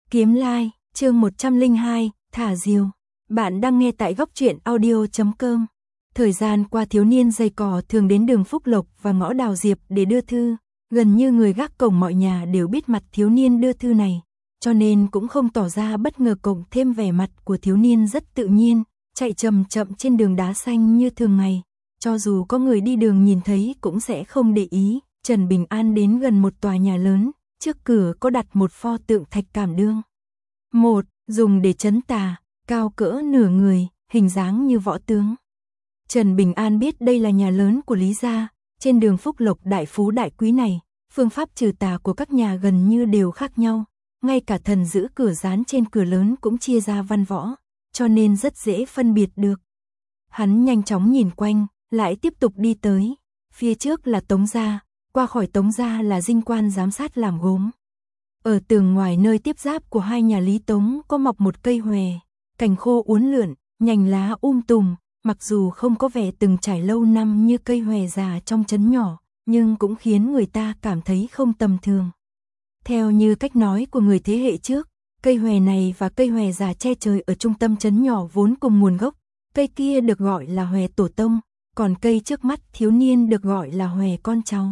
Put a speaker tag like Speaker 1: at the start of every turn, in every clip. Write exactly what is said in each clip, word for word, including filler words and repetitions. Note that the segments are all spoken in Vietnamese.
Speaker 1: Kiếm Lai, chương một trăm lẻ hai, thả diều. Bạn đang nghe tại góc truyện audio chấm com. Thời gian qua thiếu niên dày cò thường đến đường Phúc Lộc và ngõ Đào Diệp để đưa thư, gần như người gác cổng mọi nhà đều biết mặt thiếu niên đưa thư này, cho nên cũng không tỏ ra bất ngờ, cộng thêm vẻ mặt của thiếu niên rất tự nhiên, chạy chậm chậm trên đường đá xanh như thường ngày, cho dù có người đi đường nhìn thấy cũng sẽ không để ý. Trần Bình An đến gần một tòa nhà lớn, trước cửa có đặt một pho tượng thạch Cảm Đương. Một, dùng để trấn tà, cao cỡ nửa người, hình dáng như võ tướng. Trần Bình An biết đây là nhà lớn của Lý gia, trên đường Phúc Lộc đại phú đại quý này, phương pháp trừ tà của các nhà gần như đều khác nhau, ngay cả thần giữ cửa dán trên cửa lớn cũng chia ra văn võ, cho nên rất dễ phân biệt được. Hắn nhanh chóng nhìn quanh, lại tiếp tục đi tới, phía trước là Tống gia, qua khỏi Tống gia là dinh quan giám sát làm gốm. Ở tường ngoài nơi tiếp giáp của hai nhà Lý Tống có mọc một cây hòe, cành khô uốn lượn, nhành lá um tùm, mặc dù không có vẻ từng trải lâu năm như cây hòe già trong trấn nhỏ, nhưng cũng khiến người ta cảm thấy không tầm thường. Theo như cách nói của người thế hệ trước, cây hòe này và cây hòe già che trời ở trung tâm trấn nhỏ vốn cùng nguồn gốc, cây kia được gọi là hòe tổ tông, còn cây trước mắt thiếu niên được gọi là hòe con cháu.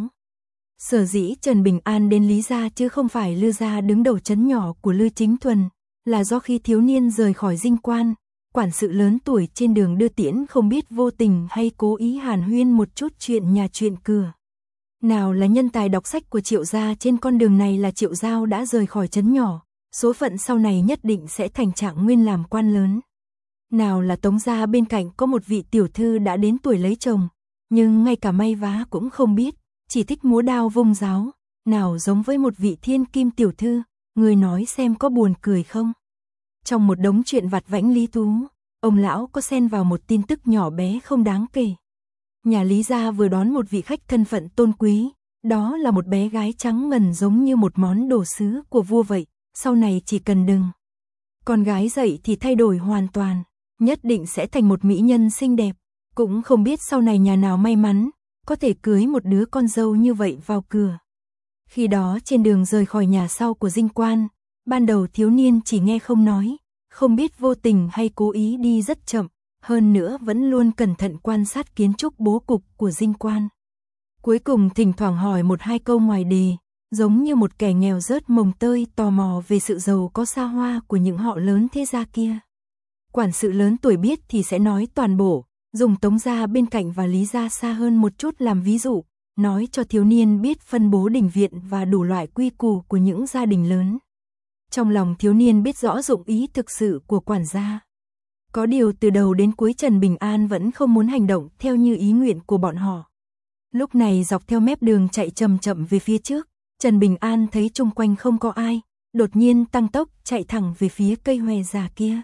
Speaker 1: Sở dĩ Trần Bình An đến Lý gia chứ không phải Lư gia đứng đầu trấn nhỏ của Lư Chính Thuần, là do khi thiếu niên rời khỏi dinh quan, quản sự lớn tuổi trên đường đưa tiễn không biết vô tình hay cố ý hàn huyên một chút chuyện nhà chuyện cửa. Nào là nhân tài đọc sách của Triệu gia trên con đường này là Triệu Giao đã rời khỏi trấn nhỏ, số phận sau này nhất định sẽ thành Trạng Nguyên làm quan lớn. Nào là Tống gia bên cạnh có một vị tiểu thư đã đến tuổi lấy chồng, nhưng ngay cả may vá cũng không biết, chỉ thích múa đao vung giáo, nào giống với một vị thiên kim tiểu thư, người nói xem có buồn cười không. Trong một đống chuyện vặt vãnh lý thú, ông lão có xen vào một tin tức nhỏ bé không đáng kể. Nhà Lý gia vừa đón một vị khách thân phận tôn quý, đó là một bé gái trắng ngần giống như một món đồ sứ của vua vậy, sau này chỉ cần đừng con gái dậy thì thay đổi hoàn toàn, nhất định sẽ thành một mỹ nhân xinh đẹp, cũng không biết sau này nhà nào may mắn có thể cưới một đứa con dâu như vậy vào cửa. Khi đó trên đường rời khỏi nhà sau của dinh quan, ban đầu thiếu niên chỉ nghe không nói, không biết vô tình hay cố ý đi rất chậm, hơn nữa vẫn luôn cẩn thận quan sát kiến trúc bố cục của dinh quan. Cuối cùng thỉnh thoảng hỏi một hai câu ngoài đề, giống như một kẻ nghèo rớt mồng tơi tò mò về sự giàu có xa hoa của những họ lớn thế gia kia. Quản sự lớn tuổi biết thì sẽ nói toàn bộ, dùng Tống gia bên cạnh và Lý gia xa hơn một chút làm ví dụ, nói cho thiếu niên biết phân bố đình viện và đủ loại quy củ của những gia đình lớn. Trong lòng thiếu niên biết rõ dụng ý thực sự của quản gia. Có điều từ đầu đến cuối Trần Bình An vẫn không muốn hành động theo như ý nguyện của bọn họ. Lúc này dọc theo mép đường chạy chậm chậm về phía trước, Trần Bình An thấy chung quanh không có ai, đột nhiên tăng tốc chạy thẳng về phía cây hòe già kia.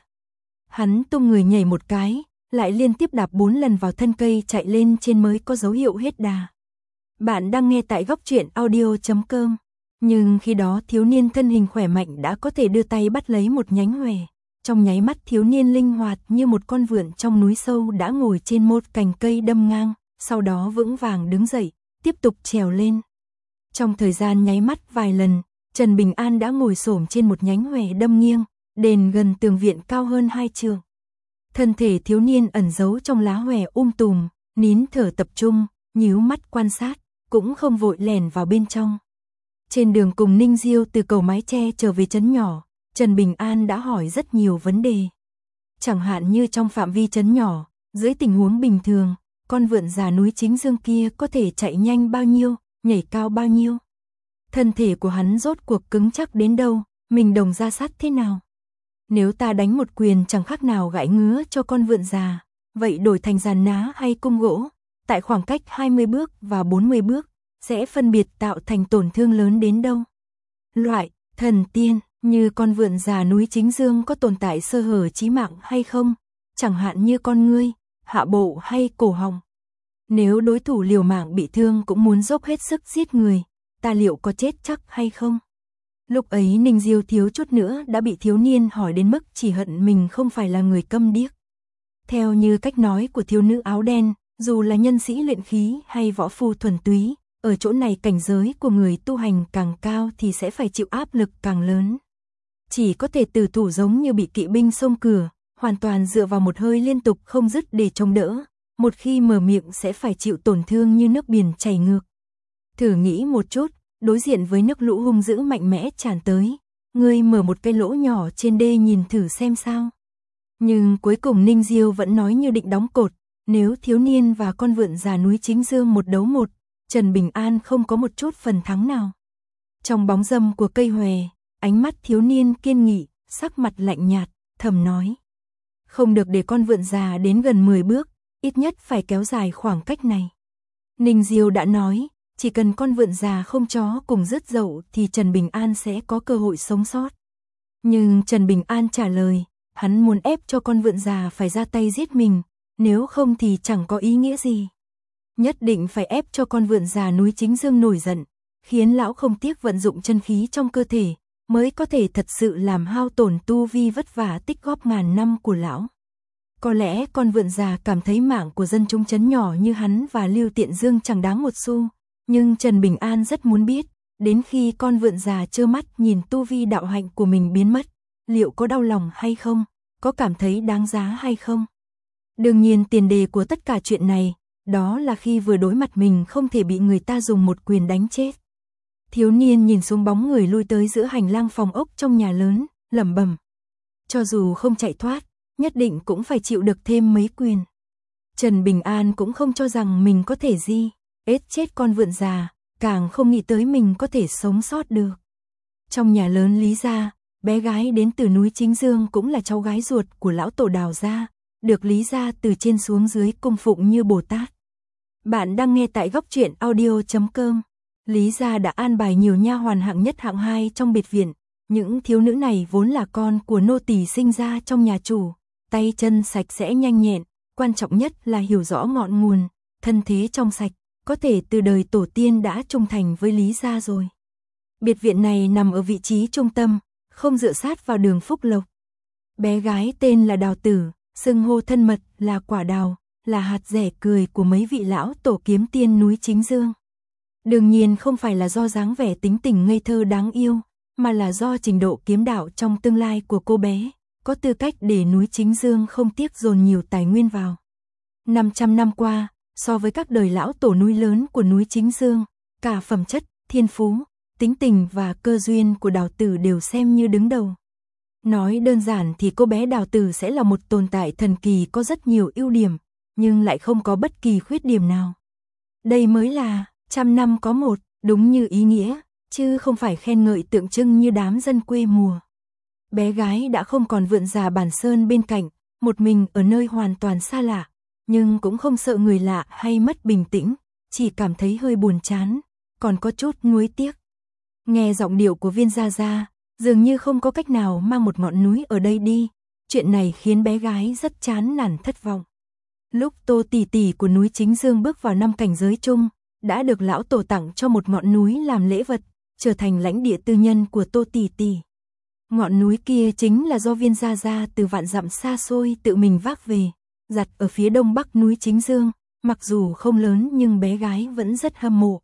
Speaker 1: Hắn tung người nhảy một cái, lại liên tiếp đạp bốn lần vào thân cây chạy lên trên mới có dấu hiệu hết đà. Bạn đang nghe tại góc truyện audio chấm com. Nhưng khi đó thiếu niên thân hình khỏe mạnh đã có thể đưa tay bắt lấy một nhánh hòe. Trong nháy mắt thiếu niên linh hoạt như một con vượn trong núi sâu đã ngồi trên một cành cây đâm ngang, sau đó vững vàng đứng dậy, tiếp tục trèo lên. Trong thời gian nháy mắt vài lần, Trần Bình An đã ngồi xổm trên một nhánh hòe đâm nghiêng, đền gần tường viện cao hơn hai trượng. Thân thể thiếu niên ẩn giấu trong lá hòe um tùm, nín thở tập trung, nhíu mắt quan sát, cũng không vội lèn vào bên trong. Trên đường cùng Ninh Diêu từ cầu mái che trở về trấn nhỏ, Trần Bình An đã hỏi rất nhiều vấn đề. Chẳng hạn như trong phạm vi trấn nhỏ, dưới tình huống bình thường, con vượn già núi Chính Dương kia có thể chạy nhanh bao nhiêu, nhảy cao bao nhiêu. Thân thể của hắn rốt cuộc cứng chắc đến đâu, mình đồng ra sắt thế nào. Nếu ta đánh một quyền chẳng khác nào gãi ngứa cho con vượn già, vậy đổi thành giàn ná hay cung gỗ, tại khoảng cách hai mươi bước và bốn mươi bước, sẽ phân biệt tạo thành tổn thương lớn đến đâu. Loại thần tiên như con vượn già núi Chính Dương có tồn tại sơ hở chí mạng hay không, chẳng hạn như con ngươi, hạ bộ hay cổ họng. Nếu đối thủ liều mạng bị thương cũng muốn dốc hết sức giết người, ta liệu có chết chắc hay không? Lúc ấy Ninh Diêu thiếu chút nữa đã bị thiếu niên hỏi đến mức chỉ hận mình không phải là người câm điếc. Theo như cách nói của thiếu nữ áo đen, dù là nhân sĩ luyện khí hay võ phu thuần túy, ở chỗ này cảnh giới của người tu hành càng cao thì sẽ phải chịu áp lực càng lớn. chỉ có thể tử thủ giống như bị kỵ binh xông cửa, hoàn toàn dựa vào một hơi liên tục không dứt để chống đỡ, một khi mở miệng sẽ phải chịu tổn thương như nước biển chảy ngược. Thử nghĩ một chút, đối diện với nước lũ hung dữ mạnh mẽ tràn tới, ngươi mở một cái lỗ nhỏ trên đê nhìn thử xem sao. Nhưng cuối cùng Ninh Diêu vẫn nói như định đóng cột, nếu thiếu niên và con vượn già núi Chính Dương một đấu một, Trần Bình An không có một chút phần thắng nào. Trong bóng râm của cây hòe, ánh mắt thiếu niên kiên nghị, sắc mặt lạnh nhạt, thầm nói. Không được để con vượn già đến gần mười bước, ít nhất phải kéo dài khoảng cách này. Ninh Diêu đã nói, chỉ cần con vượn già không chó cùng rứt dậu thì Trần Bình An sẽ có cơ hội sống sót. Nhưng Trần Bình An trả lời, hắn muốn ép cho con vượn già phải ra tay giết mình, nếu không thì chẳng có ý nghĩa gì. Nhất định phải ép cho con vượn già núi Chính Dương nổi giận, khiến lão không tiếc vận dụng chân khí trong cơ thể, mới có thể thật sự làm hao tổn tu vi vất vả tích góp ngàn năm của lão. Có lẽ con vượn già cảm thấy mạng của dân chúng trấn nhỏ như hắn và Lưu Tiện Dương chẳng đáng một xu, nhưng Trần Bình An rất muốn biết, đến khi con vượn già trơ mắt nhìn tu vi đạo hạnh của mình biến mất, liệu có đau lòng hay không, có cảm thấy đáng giá hay không. Đương nhiên tiền đề của tất cả chuyện này, đó là khi vừa đối mặt mình không thể bị người ta dùng một quyền đánh chết. Thiếu niên nhìn xuống bóng người lui tới giữa hành lang phòng ốc trong nhà lớn, lẩm bẩm. Cho dù không chạy thoát, nhất định cũng phải chịu được thêm mấy quyền. Trần Bình An cũng không cho rằng mình có thể di, ết chết con vượn già, càng không nghĩ tới mình có thể sống sót được. Trong nhà lớn Lý gia, bé gái đến từ núi Chính Dương cũng là cháu gái ruột của lão tổ Đào gia, được Lý gia từ trên xuống dưới cung phụng như Bồ Tát. Bạn đang nghe tại góc truyện audio chấm com. Lý gia đã an bài nhiều nha hoàn hạng nhất hạng hai trong biệt viện, những thiếu nữ này vốn là con của nô tỳ sinh ra trong nhà chủ, tay chân sạch sẽ nhanh nhẹn, quan trọng nhất là hiểu rõ ngọn nguồn, thân thế trong sạch, có thể từ đời tổ tiên đã trung thành với Lý gia rồi. Biệt viện này nằm ở vị trí trung tâm, không dựa sát vào đường Phúc Lộc. Bé gái tên là Đào Tử, xưng hô thân mật là Quả Đào, là hạt rẻ cười của mấy vị lão tổ kiếm tiên núi Chính Dương. Đương nhiên không phải là do dáng vẻ tính tình ngây thơ đáng yêu, mà là do trình độ kiếm đạo trong tương lai của cô bé, có tư cách để núi Chính Dương không tiếc dồn nhiều tài nguyên vào. năm trăm năm qua, so với các đời lão tổ núi lớn của núi Chính Dương, cả phẩm chất, thiên phú, tính tình và cơ duyên của Đào Tử đều xem như đứng đầu. Nói đơn giản thì cô bé Đào Tử sẽ là một tồn tại thần kỳ có rất nhiều ưu điểm, nhưng lại không có bất kỳ khuyết điểm nào. Đây mới là trăm năm có một, đúng như ý nghĩa, chứ không phải khen ngợi tượng trưng như đám dân quê mùa. Bé gái đã không còn vượn già Bản Sơn bên cạnh, một mình ở nơi hoàn toàn xa lạ, nhưng cũng không sợ người lạ hay mất bình tĩnh, chỉ cảm thấy hơi buồn chán, còn có chút nuối tiếc. Nghe giọng điệu của Viên Gia Gia, dường như không có cách nào mang một ngọn núi ở đây đi, chuyện này khiến bé gái rất chán nản thất vọng. Lúc Tô tỷ tỷ của núi Chính Dương bước vào năm cảnh giới chung, đã được lão tổ tặng cho một ngọn núi làm lễ vật, trở thành lãnh địa tư nhân của Tô tỷ tỷ. Ngọn núi kia chính là do Viên Gia Gia từ vạn dặm xa xôi tự mình vác về, đặt ở phía đông bắc núi Chính Dương, mặc dù không lớn nhưng bé gái vẫn rất hâm mộ.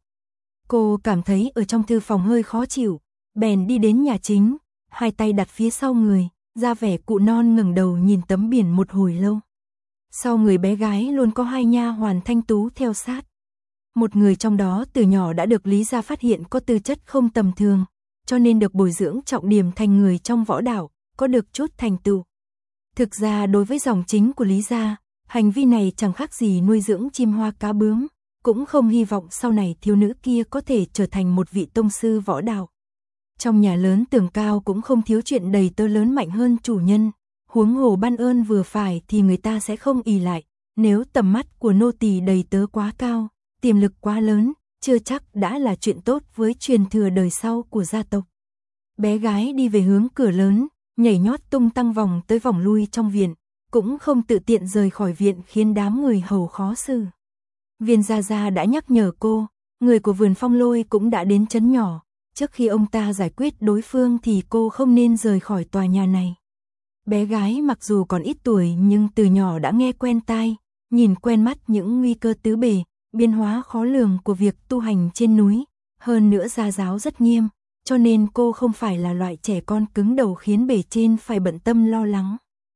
Speaker 1: Cô cảm thấy ở trong thư phòng hơi khó chịu, bèn đi đến nhà chính, hai tay đặt phía sau người, ra vẻ cụ non ngẩng đầu nhìn tấm biển một hồi lâu. Sau người bé gái luôn có hai nha hoàn thanh tú theo sát. Một người trong đó từ nhỏ đã được Lý gia phát hiện có tư chất không tầm thường, cho nên được bồi dưỡng trọng điểm thành người trong võ đạo, có được chút thành tựu. Thực ra đối với dòng chính của Lý gia, hành vi này chẳng khác gì nuôi dưỡng chim hoa cá bướm, cũng không hy vọng sau này thiếu nữ kia có thể trở thành một vị tông sư võ đạo. Trong nhà lớn tường cao cũng không thiếu chuyện đầy tớ lớn mạnh hơn chủ nhân, huống hồ ban ơn vừa phải thì người ta sẽ không ỷ lại, nếu tầm mắt của nô tỳ đầy tớ quá cao, tiềm lực quá lớn, chưa chắc đã là chuyện tốt với truyền thừa đời sau của gia tộc. Bé gái đi về hướng cửa lớn, nhảy nhót tung tăng vòng tới vòng lui trong viện, cũng không tự tiện rời khỏi viện khiến đám người hầu khó xử. Viên Gia Gia đã nhắc nhở cô, người của vườn Phong Lôi cũng đã đến trấn nhỏ, trước khi ông ta giải quyết đối phương thì cô không nên rời khỏi tòa nhà này. Bé gái mặc dù còn ít tuổi nhưng từ nhỏ đã nghe quen tai, nhìn quen mắt những nguy cơ tứ bề, biến hóa khó lường của việc tu hành trên núi, hơn nữa gia giáo rất nghiêm, cho nên cô không phải là loại trẻ con cứng đầu khiến bề trên phải bận tâm lo lắng.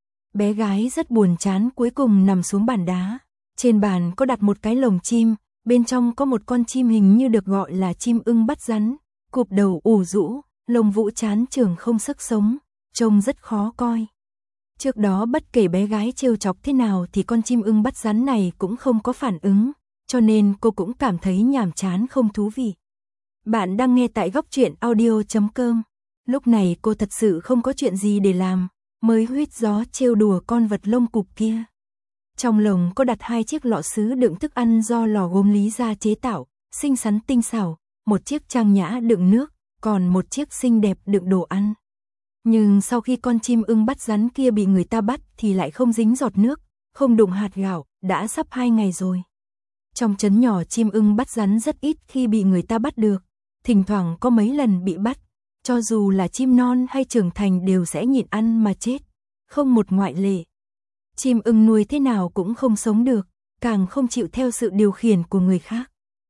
Speaker 1: Bé gái rất buồn chán cuối cùng nằm xuống bàn đá. Trên bàn có đặt một cái lồng chim, bên trong có một con chim hình như được gọi là chim ưng bắt rắn, cụp đầu ủ rũ, lông vũ chán chường không sức sống, trông rất khó coi. Trước đó bất kể bé gái trêu chọc thế nào thì con chim ưng bắt rắn này cũng không có phản ứng, cho nên cô cũng cảm thấy nhàm chán không thú vị. Bạn đang nghe tại góc truyện audio chấm com. Lúc này cô thật sự không có chuyện gì để làm, mới huýt gió trêu đùa con vật lông cụp kia. Trong lồng có đặt hai chiếc lọ sứ đựng thức ăn do lò gốm Lý gia chế tạo, xinh xắn tinh xảo, một chiếc trang nhã đựng nước, còn một chiếc xinh đẹp đựng đồ ăn. Nhưng sau khi con chim ưng bắt rắn kia bị người ta bắt thì lại không dính giọt nước, không đụng hạt gạo, đã sắp hai ngày rồi. Trong trấn nhỏ chim ưng bắt rắn rất ít khi bị người ta bắt được, thỉnh thoảng có mấy lần bị bắt, cho dù là chim non hay trưởng thành đều sẽ nhịn ăn mà chết, không một ngoại lệ. Chim ưng nuôi thế nào cũng không sống được, càng không chịu theo sự điều khiển của người khác.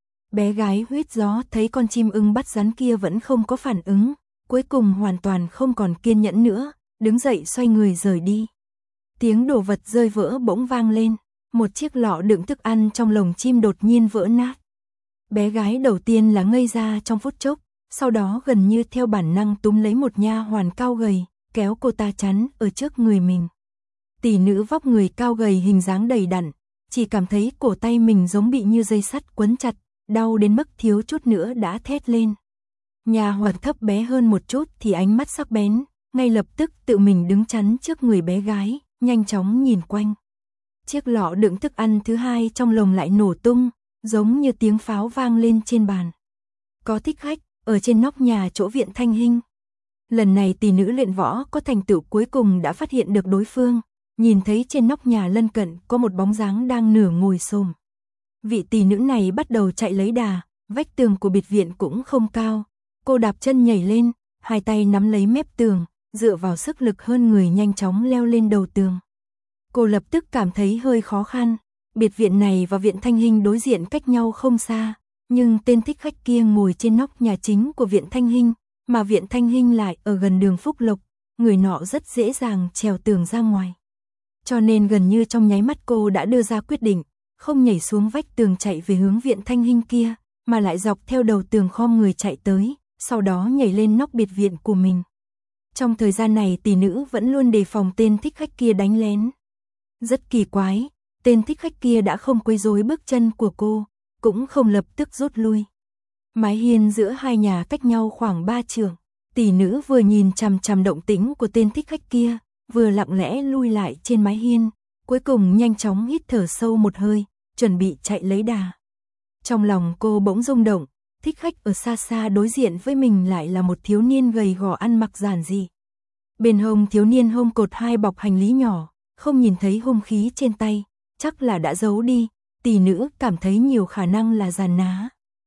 Speaker 1: Bé gái huýt gió thấy con chim ưng bắt rắn kia vẫn không có phản ứng, cuối cùng hoàn toàn không còn kiên nhẫn nữa, đứng dậy xoay người rời đi. Tiếng đồ vật rơi vỡ bỗng vang lên, một chiếc lọ đựng thức ăn trong lồng chim đột nhiên vỡ nát. Bé gái đầu tiên là ngây ra trong phút chốc, sau đó gần như theo bản năng túm lấy một nha hoàn cao gầy, kéo cô ta chắn ở trước người mình. Tỷ nữ vóc người cao gầy hình dáng đầy đặn, chỉ cảm thấy cổ tay mình giống bị như dây sắt quấn chặt, đau đến mức thiếu chút nữa đã thét lên. Nha hoàn thấp bé hơn một chút thì ánh mắt sắc bén, ngay lập tức tự mình đứng chắn trước người bé gái, nhanh chóng nhìn quanh. Chiếc lọ đựng thức ăn thứ hai trong lồng lại nổ tung, giống như tiếng pháo vang lên trên bàn. Có thích khách, ở trên nóc nhà chỗ viện Thanh Hinh. Lần này tỷ nữ luyện võ có thành tựu cuối cùng đã phát hiện được đối phương, nhìn thấy trên nóc nhà lân cận có một bóng dáng đang nửa ngồi xổm. Vị tỷ nữ này bắt đầu chạy lấy đà, vách tường của biệt viện cũng không cao. Cô đạp chân nhảy lên, hai tay nắm lấy mép tường, dựa vào sức lực hơn người nhanh chóng leo lên đầu tường. Cô lập tức cảm thấy hơi khó khăn, biệt viện này và viện Thanh Hinh đối diện cách nhau không xa, nhưng tên thích khách kia ngồi trên nóc nhà chính của viện Thanh Hinh, mà viện Thanh Hinh lại ở gần đường Phúc Lộc, người nọ rất dễ dàng trèo tường ra ngoài. Cho nên gần như trong nháy mắt cô đã đưa ra quyết định, không nhảy xuống vách tường chạy về hướng viện Thanh Hinh kia, mà lại dọc theo đầu tường khom người chạy tới, sau đó nhảy lên nóc biệt viện của mình. Trong thời gian này tỷ nữ vẫn luôn đề phòng tên thích khách kia đánh lén. Rất kỳ quái, tên thích khách kia đã không quấy rối bước chân của cô, cũng không lập tức rút lui. Mái hiên giữa hai nhà cách nhau khoảng ba trượng, tỷ nữ vừa nhìn chằm chằm động tĩnh của tên thích khách kia, vừa lặng lẽ lui lại trên mái hiên, cuối cùng nhanh chóng hít thở sâu một hơi, chuẩn bị chạy lấy đà. Trong lòng cô bỗng rung động, thích khách ở xa xa đối diện với mình lại là một thiếu niên gầy gò ăn mặc giản dị. Bên hông thiếu niên hông cột hai bọc hành lý nhỏ, không nhìn thấy hung khí trên tay, chắc là đã giấu đi, tỷ nữ cảm thấy nhiều khả năng là giàn ná.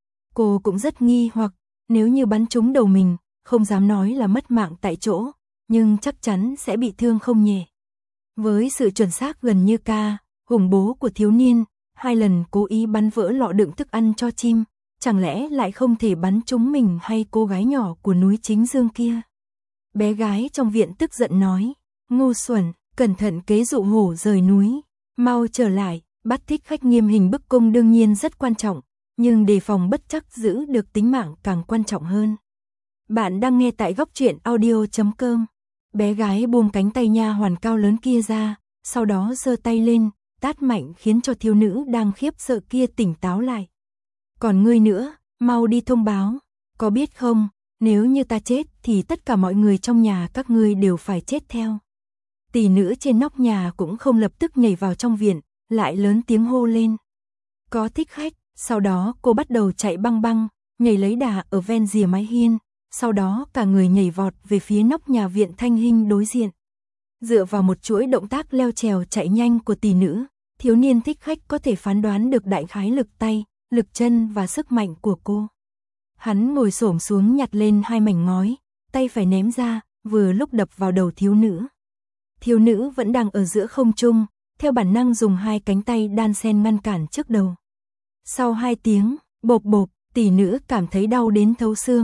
Speaker 1: Cô cũng rất nghi hoặc, nếu như bắn trúng đầu mình, không dám nói là mất mạng tại chỗ, nhưng chắc chắn sẽ bị thương không nhẹ. Với sự chuẩn xác gần như ca, hùng bố của thiếu niên, hai lần cố ý bắn vỡ lọ đựng thức ăn cho chim, chẳng lẽ lại không thể bắn trúng mình hay cô gái nhỏ của núi Chính Dương kia? Bé gái trong viện tức giận nói, ngu xuẩn, cẩn thận kế dụ hổ rời núi, mau trở lại, bắt thích khách nghiêm hình bức cung đương nhiên rất quan trọng, nhưng đề phòng bất trắc giữ được tính mạng càng quan trọng hơn. Bạn đang nghe tại góc truyện audio chấm com. Bé gái buông cánh tay nha hoàn cao lớn kia ra, sau đó giơ tay lên, tát mạnh khiến cho thiếu nữ đang khiếp sợ kia tỉnh táo lại. Còn ngươi nữa, mau đi thông báo, có biết không, nếu như ta chết thì tất cả mọi người trong nhà các ngươi đều phải chết theo. Tỷ nữ trên nóc nhà cũng không lập tức nhảy vào trong viện, lại lớn tiếng hô lên. Có thích khách, sau đó cô bắt đầu chạy băng băng, nhảy lấy đà ở ven rìa mái hiên, sau đó cả người nhảy vọt về phía nóc nhà viện Thanh Hinh đối diện. Dựa vào một chuỗi động tác leo trèo chạy nhanh của tỷ nữ, thiếu niên thích khách có thể phán đoán được đại khái lực tay, lực chân và sức mạnh của cô. Hắn ngồi xổm xuống nhặt lên hai mảnh ngói, tay phải ném ra, vừa lúc đập vào đầu thiếu nữ. Thiếu nữ vẫn đang ở giữa không trung, theo bản năng dùng hai cánh tay đan xen ngăn cản trước đầu. Sau hai tiếng, bộp bộp, tỷ nữ cảm thấy đau đến thấu xương,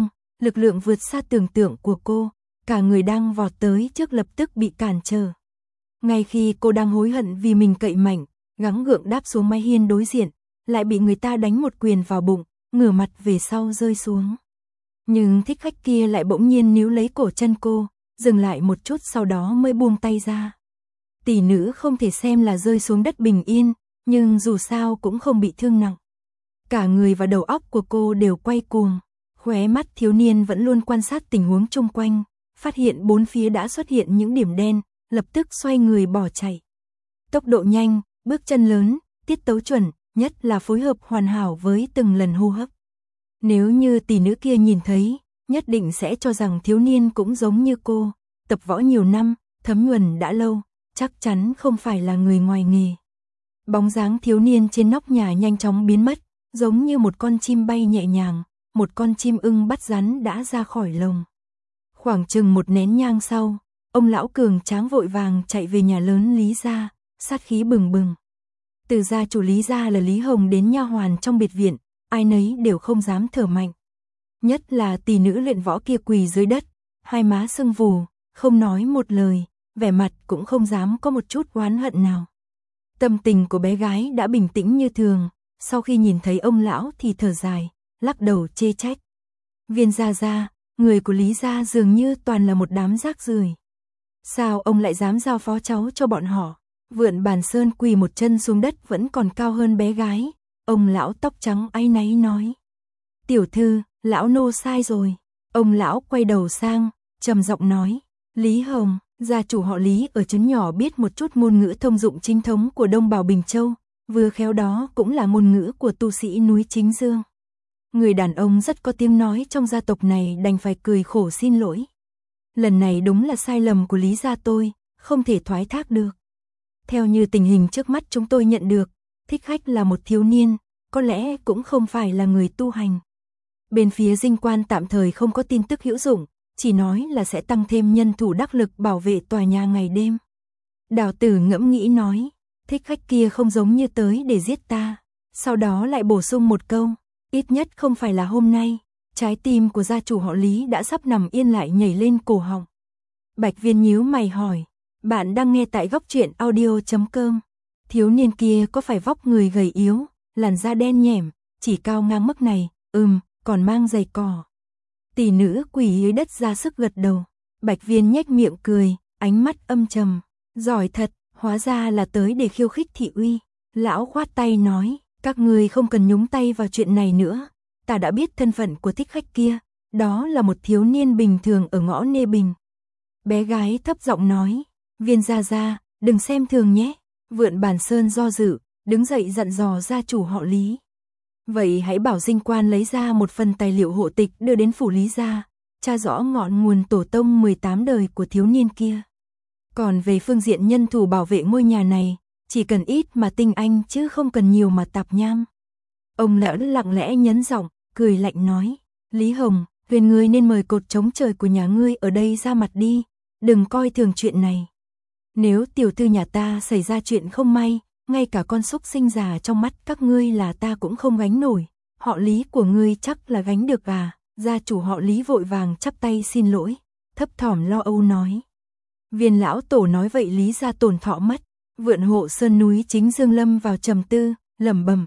Speaker 1: lực lượng vượt xa tưởng tượng của cô, cả người đang vọt tới trước lập tức bị cản trở. Ngay khi cô đang hối hận vì mình cậy mạnh, gắng gượng đáp xuống mái hiên đối diện, lại bị người ta đánh một quyền vào bụng, ngửa mặt về sau rơi xuống. Nhưng thích khách kia lại bỗng nhiên níu lấy cổ chân cô, dừng lại một chút sau đó mới buông tay ra. Tỷ nữ không thể xem là rơi xuống đất bình yên, nhưng dù sao cũng không bị thương nặng. Cả người và đầu óc của cô đều quay cuồng, khóe mắt thiếu niên vẫn luôn quan sát tình huống chung quanh, phát hiện bốn phía đã xuất hiện những điểm đen, lập tức xoay người bỏ chạy. Tốc độ nhanh, bước chân lớn, tiết tấu chuẩn, nhất là phối hợp hoàn hảo với từng lần hô hấp. Nếu như tỷ nữ kia nhìn thấy, nhất định sẽ cho rằng thiếu niên cũng giống như cô, tập võ nhiều năm, thấm nhuần đã lâu, chắc chắn không phải là người ngoài nghề. Bóng dáng thiếu niên trên nóc nhà nhanh chóng biến mất, giống như một con chim bay nhẹ nhàng, một con chim ưng bắt rắn đã ra khỏi lồng. Khoảng chừng một nén nhang sau, ông lão cường tráng vội vàng chạy về nhà lớn Lý gia, sát khí bừng bừng. Từ gia chủ Lý gia là Lý Hồng đến nha hoàn trong biệt viện, ai nấy đều không dám thở mạnh. Nhất là tỷ nữ luyện võ kia quỳ dưới đất, hai má sưng vù, không nói một lời, vẻ mặt cũng không dám có một chút oán hận nào. Tâm tình của bé gái đã bình tĩnh như thường, sau khi nhìn thấy ông lão thì thở dài, lắc đầu chê trách. Viên gia gia, người của Lý gia dường như toàn là một đám rác rưởi. Sao ông lại dám giao phó cháu cho bọn họ? Vượn Bàn Sơn quỳ một chân xuống đất vẫn còn cao hơn bé gái. Ông lão tóc trắng áy náy nói. Tiểu thư, lão nô sai rồi. Ông lão quay đầu sang, trầm giọng nói. Lý Hồng, gia chủ họ Lý ở trấn nhỏ biết một chút ngôn ngữ thông dụng chính thống của Đông Bào Bình Châu, vừa khéo đó cũng là ngôn ngữ của tu sĩ núi Chính Dương. Người đàn ông rất có tiếng nói trong gia tộc này đành phải cười khổ xin lỗi. Lần này đúng là sai lầm của Lý gia tôi, không thể thoái thác được. Theo như tình hình trước mắt chúng tôi nhận được, thích khách là một thiếu niên, có lẽ cũng không phải là người tu hành. Bên phía dinh quan tạm thời không có tin tức hữu dụng, chỉ nói là sẽ tăng thêm nhân thủ đắc lực bảo vệ tòa nhà ngày đêm. Đào tử ngẫm nghĩ nói, thích khách kia không giống như tới để giết ta, sau đó lại bổ sung một câu, ít nhất không phải là hôm nay. Trái tim của gia chủ họ Lý đã sắp nằm yên lại nhảy lên cổ họng. Bạch Viên nhíu mày hỏi, bạn đang nghe tại góc truyện audio chấm com. Thiếu niên kia có phải vóc người gầy yếu, làn da đen nhẻm, chỉ cao ngang mức này, ừm, còn mang giày cỏ. Tỷ nữ quỳ dưới đất ra sức gật đầu. Bạch Viên nhếch miệng cười, ánh mắt âm trầm, giỏi thật, hóa ra là tới để khiêu khích thị uy. Lão khoát tay nói, các người không cần nhúng tay vào chuyện này nữa. Ta đã biết thân phận của thích khách kia, đó là một thiếu niên bình thường ở ngõ Nê Bình. Bé gái thấp giọng nói, Viên gia gia, đừng xem thường nhé. Vượn Bàn Sơn do dự, đứng dậy dặn dò gia chủ họ Lý. Vậy hãy bảo dinh quan lấy ra một phần tài liệu hộ tịch đưa đến phủ Lý gia, tra rõ ngọn nguồn tổ tông mười tám đời của thiếu niên kia. Còn về phương diện nhân thủ bảo vệ ngôi nhà này, chỉ cần ít mà tinh anh chứ không cần nhiều mà tạp nham. Ông lão lặng lẽ nhấn giọng, cười lạnh nói, Lý Hồng, huyền ngươi nên mời cột chống trời của nhà ngươi ở đây ra mặt đi, đừng coi thường chuyện này. Nếu tiểu thư nhà ta xảy ra chuyện không may, ngay cả con súc sinh già trong mắt các ngươi là ta cũng không gánh nổi, họ Lý của ngươi chắc là gánh được à? Gia chủ họ Lý vội vàng chắp tay xin lỗi, thấp thỏm lo âu nói. Viên lão tổ nói vậy Lý gia tổn thọ mất. Vượn Hộ Sơn núi Chính Dương lâm vào trầm tư, lẩm bẩm.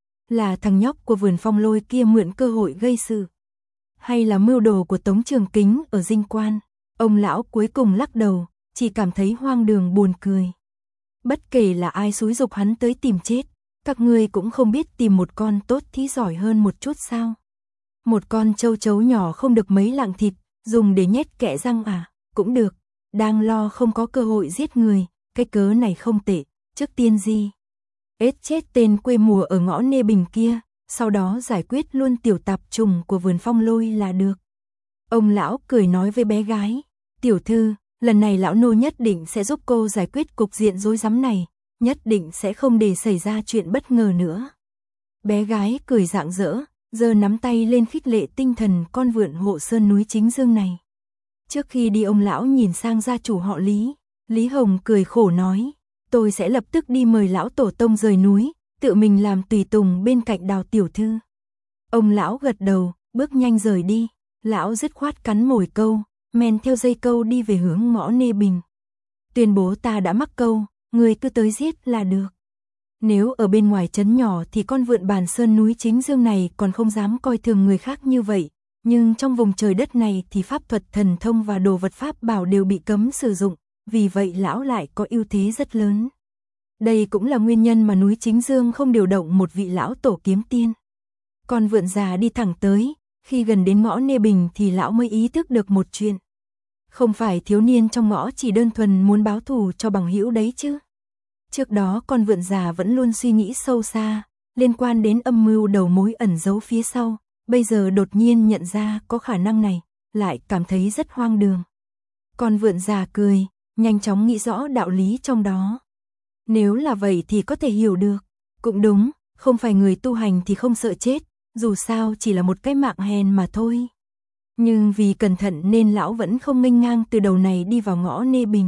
Speaker 1: Là thằng nhóc của Vườn Phong Lôi kia mượn cơ hội gây sự, hay là mưu đồ của Tống Trường Kính ở dinh quan? Ông lão cuối cùng lắc đầu, chỉ cảm thấy hoang đường buồn cười. Bất kể là ai xúi giục hắn tới tìm chết, các ngươi cũng không biết tìm một con tốt thí giỏi hơn một chút sao? Một con châu chấu nhỏ không được mấy lạng thịt, dùng để nhét kẽ răng à? Cũng được, đang lo không có cơ hội giết người, cái cớ này không tệ. Trước tiên gì? Ết chết tên quê mùa ở ngõ Nê Bình kia, sau đó giải quyết luôn tiểu tạp trùng của Vườn Phong Lôi là được. Ông lão cười nói với bé gái, tiểu thư, lần này lão nô nhất định sẽ giúp cô giải quyết cục diện rối rắm này, nhất định sẽ không để xảy ra chuyện bất ngờ nữa. Bé gái cười rạng rỡ, giơ nắm tay lên khích lệ tinh thần con Vượn Hộ Sơn núi Chính Dương này. Trước khi đi ông lão nhìn sang gia chủ họ Lý, Lý Hồng cười khổ nói, tôi sẽ lập tức đi mời lão tổ tông rời núi, tự mình làm tùy tùng bên cạnh Đào tiểu thư. Ông lão gật đầu, bước nhanh rời đi. Lão dứt khoát cắn mồi câu, men theo dây câu đi về hướng ngõ Nê Bình. Tuyên bố ta đã mắc câu, người cứ tới giết là được. Nếu ở bên ngoài trấn nhỏ thì con vượn Bàn Sơn núi Chính Dương này còn không dám coi thường người khác như vậy, nhưng trong vùng trời đất này thì pháp thuật thần thông và đồ vật pháp bảo đều bị cấm sử dụng, vì vậy lão lại có ưu thế rất lớn. Đây cũng là nguyên nhân mà núi Chính Dương không điều động một vị lão tổ kiếm tiên. Con vượn già đi thẳng tới, khi gần đến ngõ Nê Bình thì lão mới ý thức được một chuyện. Không phải thiếu niên trong ngõ chỉ đơn thuần muốn báo thù cho bằng hữu đấy chứ. Trước đó con vượn già vẫn luôn suy nghĩ sâu xa, liên quan đến âm mưu đầu mối ẩn giấu phía sau, bây giờ đột nhiên nhận ra có khả năng này, lại cảm thấy rất hoang đường. Con vượn già cười, nhanh chóng nghĩ rõ đạo lý trong đó. Nếu là vậy thì có thể hiểu được, cũng đúng, không phải người tu hành thì không sợ chết, dù sao chỉ là một cái mạng hèn mà thôi. Nhưng vì cẩn thận nên lão vẫn không nghênh ngang từ đầu này đi vào ngõ Nê Bình.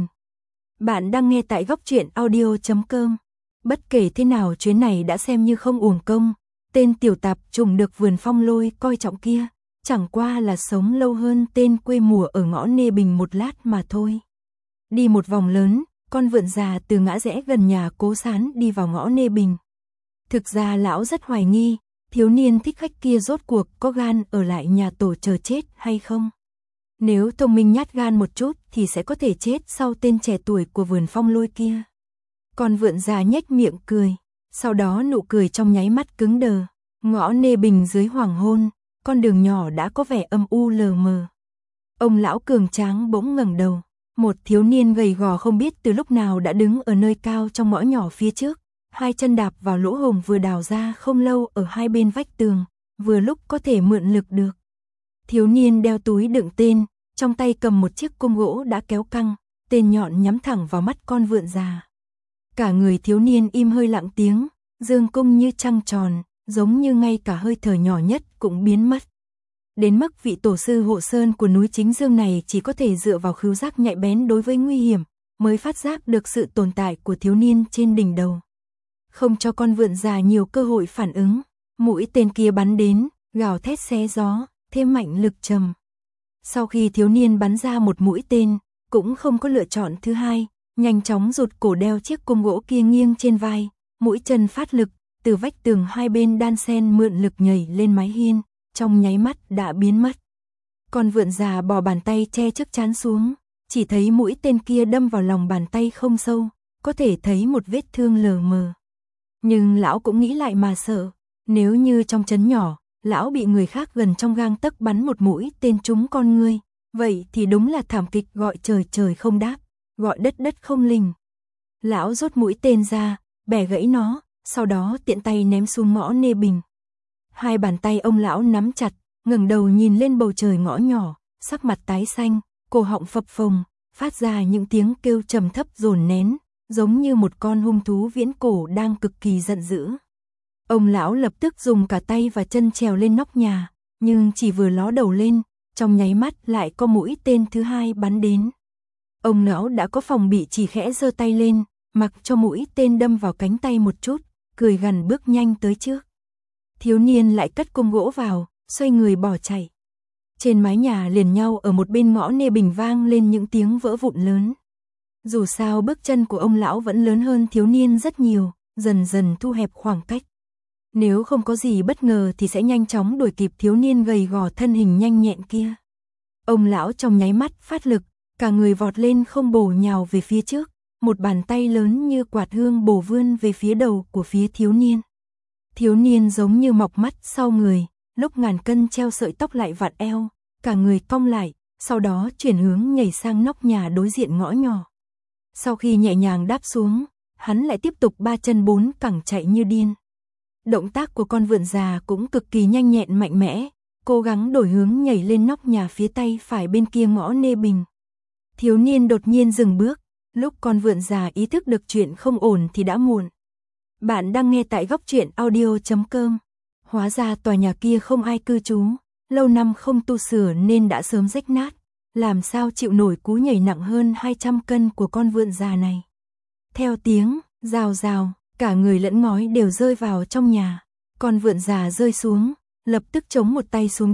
Speaker 1: Bạn đang nghe tại góc truyện audio chấm com. Bất kể thế nào chuyến này đã xem như không uổng công, tên tiểu tạp trùng được Vườn Phong Lôi coi trọng kia, chẳng qua là sống lâu hơn tên quê mùa ở ngõ Nê Bình một lát mà thôi. Đi một vòng lớn, con vượn già từ ngã rẽ gần nhà Cố Sán đi vào ngõ Nê Bình. Thực ra lão rất hoài nghi, thiếu niên thích khách kia rốt cuộc có gan ở lại nhà tổ chờ chết hay không. Nếu thông minh nhát gan một chút thì sẽ có thể chết sau tên trẻ tuổi của Vườn Phong Lôi kia. Con vượn già nhếch miệng cười, sau đó nụ cười trong nháy mắt cứng đờ. Ngõ Nê Bình dưới hoàng hôn, con đường nhỏ đã có vẻ âm u lờ mờ. Ông lão cường tráng bỗng ngẩng đầu, một thiếu niên gầy gò không biết từ lúc nào đã đứng ở nơi cao trong ngõ nhỏ phía trước, hai chân đạp vào lỗ hổng vừa đào ra không lâu ở hai bên vách tường, vừa lúc có thể mượn lực được. Thiếu niên đeo túi đựng tên, trong tay cầm một chiếc cung gỗ đã kéo căng, tên nhọn nhắm thẳng vào mắt con vượn già. Cả người thiếu niên im hơi lặng tiếng, dương cung như trăng tròn, giống như ngay cả hơi thở nhỏ nhất cũng biến mất. Đến mức vị tổ sư hộ sơn của núi Chính Dương này chỉ có thể dựa vào khứu giác nhạy bén đối với nguy hiểm, mới phát giác được sự tồn tại của thiếu niên trên đỉnh đầu. Không cho con vượn già nhiều cơ hội phản ứng, mũi tên kia bắn đến, gào thét xé gió, thêm mạnh lực trầm. Sau khi thiếu niên bắn ra một mũi tên, cũng không có lựa chọn thứ hai, nhanh chóng rụt cổ đeo chiếc cung gỗ kia nghiêng trên vai, mũi chân phát lực, từ vách tường hai bên đan sen mượn lực nhảy lên mái hiên, trong nháy mắt đã biến mất. Con vượn già bỏ bàn tay che trước trán xuống, chỉ thấy mũi tên kia đâm vào lòng bàn tay không sâu, có thể thấy một vết thương lờ mờ. Nhưng lão cũng nghĩ lại mà sợ, nếu như trong trấn nhỏ, lão bị người khác gần trong gang tấc bắn một mũi tên trúng con ngươi, vậy thì đúng là thảm kịch gọi trời trời không đáp, gọi đất đất không linh. Lão rút mũi tên ra, bẻ gãy nó, sau đó tiện tay ném xuống ngõ Nê Bình. Hai bàn tay ông lão nắm chặt, ngẩng đầu nhìn lên bầu trời ngõ nhỏ, sắc mặt tái xanh, cổ họng phập phồng, phát ra những tiếng kêu trầm thấp dồn nén, giống như một con hung thú viễn cổ đang cực kỳ giận dữ. Ông lão lập tức dùng cả tay và chân trèo lên nóc nhà, nhưng chỉ vừa ló đầu lên, trong nháy mắt lại có mũi tên thứ hai bắn đến. Ông lão đã có phòng bị, chỉ khẽ giơ tay lên, mặc cho mũi tên đâm vào cánh tay một chút, cười gằn bước nhanh tới trước. Thiếu niên lại cất cung gỗ vào, xoay người bỏ chạy. Trên mái nhà liền nhau ở một bên ngõ Nê Bình vang lên những tiếng vỡ vụn lớn. Dù sao bước chân của ông lão vẫn lớn hơn thiếu niên rất nhiều, dần dần thu hẹp khoảng cách. Nếu không có gì bất ngờ thì sẽ nhanh chóng đuổi kịp thiếu niên gầy gò thân hình nhanh nhẹn kia. Ông lão trong nháy mắt phát lực, cả người vọt lên không bổ nhào về phía trước, một bàn tay lớn như quạt hương bổ vươn về phía đầu của phía thiếu niên. Thiếu niên giống như mọc mắt sau người, lúc ngàn cân treo sợi tóc lại vặn eo, cả người cong lại, sau đó chuyển hướng nhảy sang nóc nhà đối diện ngõ nhỏ. Sau khi nhẹ nhàng đáp xuống, hắn lại tiếp tục ba chân bốn cẳng chạy như điên. Động tác của con vượn già cũng cực kỳ nhanh nhẹn mạnh mẽ, cố gắng đổi hướng nhảy lên nóc nhà phía tay phải bên kia ngõ Nê Bình. Thiếu niên đột nhiên dừng bước, lúc con vượn già ý thức được chuyện không ổn thì đã muộn. Bạn đang nghe tại góc truyện audio chấm com. Hóa ra tòa nhà kia không ai cư trú, lâu năm không tu sửa nên đã sớm rách nát, làm sao chịu nổi cú nhảy nặng hơn hai trăm cân của con vượn già này. Theo tiếng rào rào, cả người lẫn ngói đều rơi vào trong nhà. Con vượn già rơi xuống, lập tức chống một tay xuống đất,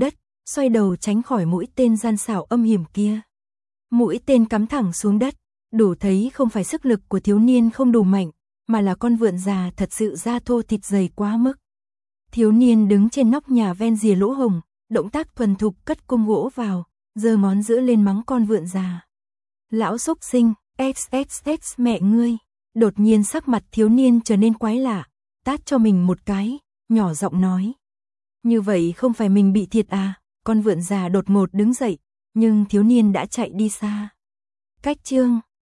Speaker 1: xoay đầu tránh khỏi mũi tên gian xảo âm hiểm kia. Mũi tên cắm thẳng xuống đất, đủ thấy không phải sức lực của thiếu niên không đủ mạnh, mà là con vượn già thật sự da thô thịt dày quá mức. Thiếu niên đứng trên nóc nhà ven rìa lỗ hổng, động tác thuần thục cất cung gỗ vào, giơ ngón giữa lên mắng con vượn già. Lão xúc sinh, xxx mẹ ngươi. Đột nhiên sắc mặt thiếu niên trở nên quái lạ, tát cho mình một cái, nhỏ giọng nói. Như vậy không phải mình bị thiệt à? Con vượn già đột ngột đứng dậy, nhưng thiếu niên đã chạy đi xa. Cách chương